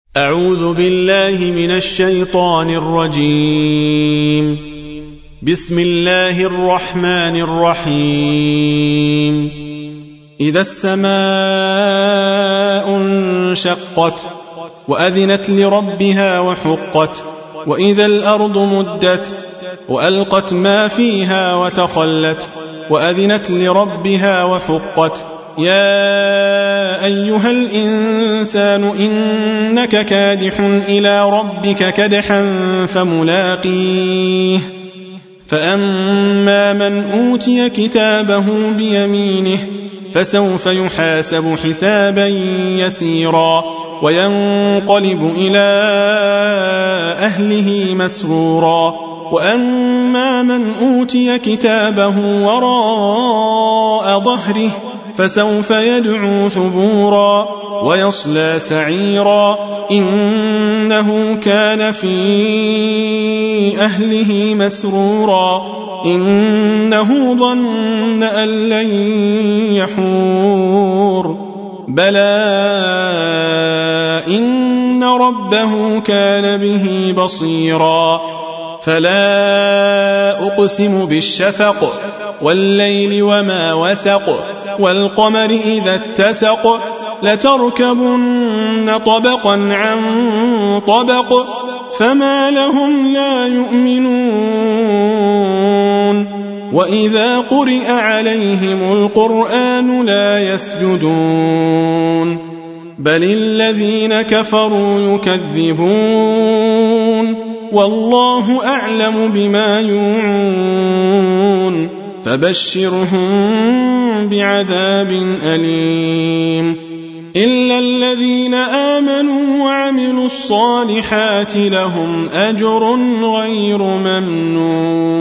أعوذ بالله من الشيطان الرجيم. بسم الله الرحمن الرحيم. إذا السماء انشقت وأذنت لربها وحقت وإذا الأرض مدت وألقت ما فيها وتخلت وأذنت لربها وحقت يا أيها الإنسان إنك كادح إلى ربك كدحا فملاقيه فأما من أوتي كتابه بيمينه فسوف يحاسب حسابا يسيرا وينقلب إلى أهله مسرورا وأما من أوتي كتابه وراء ظهره فسوف يدعو ثبورا ويصلى سعيرا إنه كان في أهله مسرورا إنه ظن أن لن يحور بلى إن ربه كان به بصيرا فلا أقسم بالشفق والليل وما وسق والقمر إذا اتسق لتركبن طبقا عن طبق فما لهم لا يؤمنون وإذا قرئ عليهم القرآن لا يسجدون بل الذين كفروا يكذبون والله أعلم بما يوعون فبشرهم بعذاب أليم إلا الذين آمنوا وعملوا الصالحات لهم أجر غير ممنون.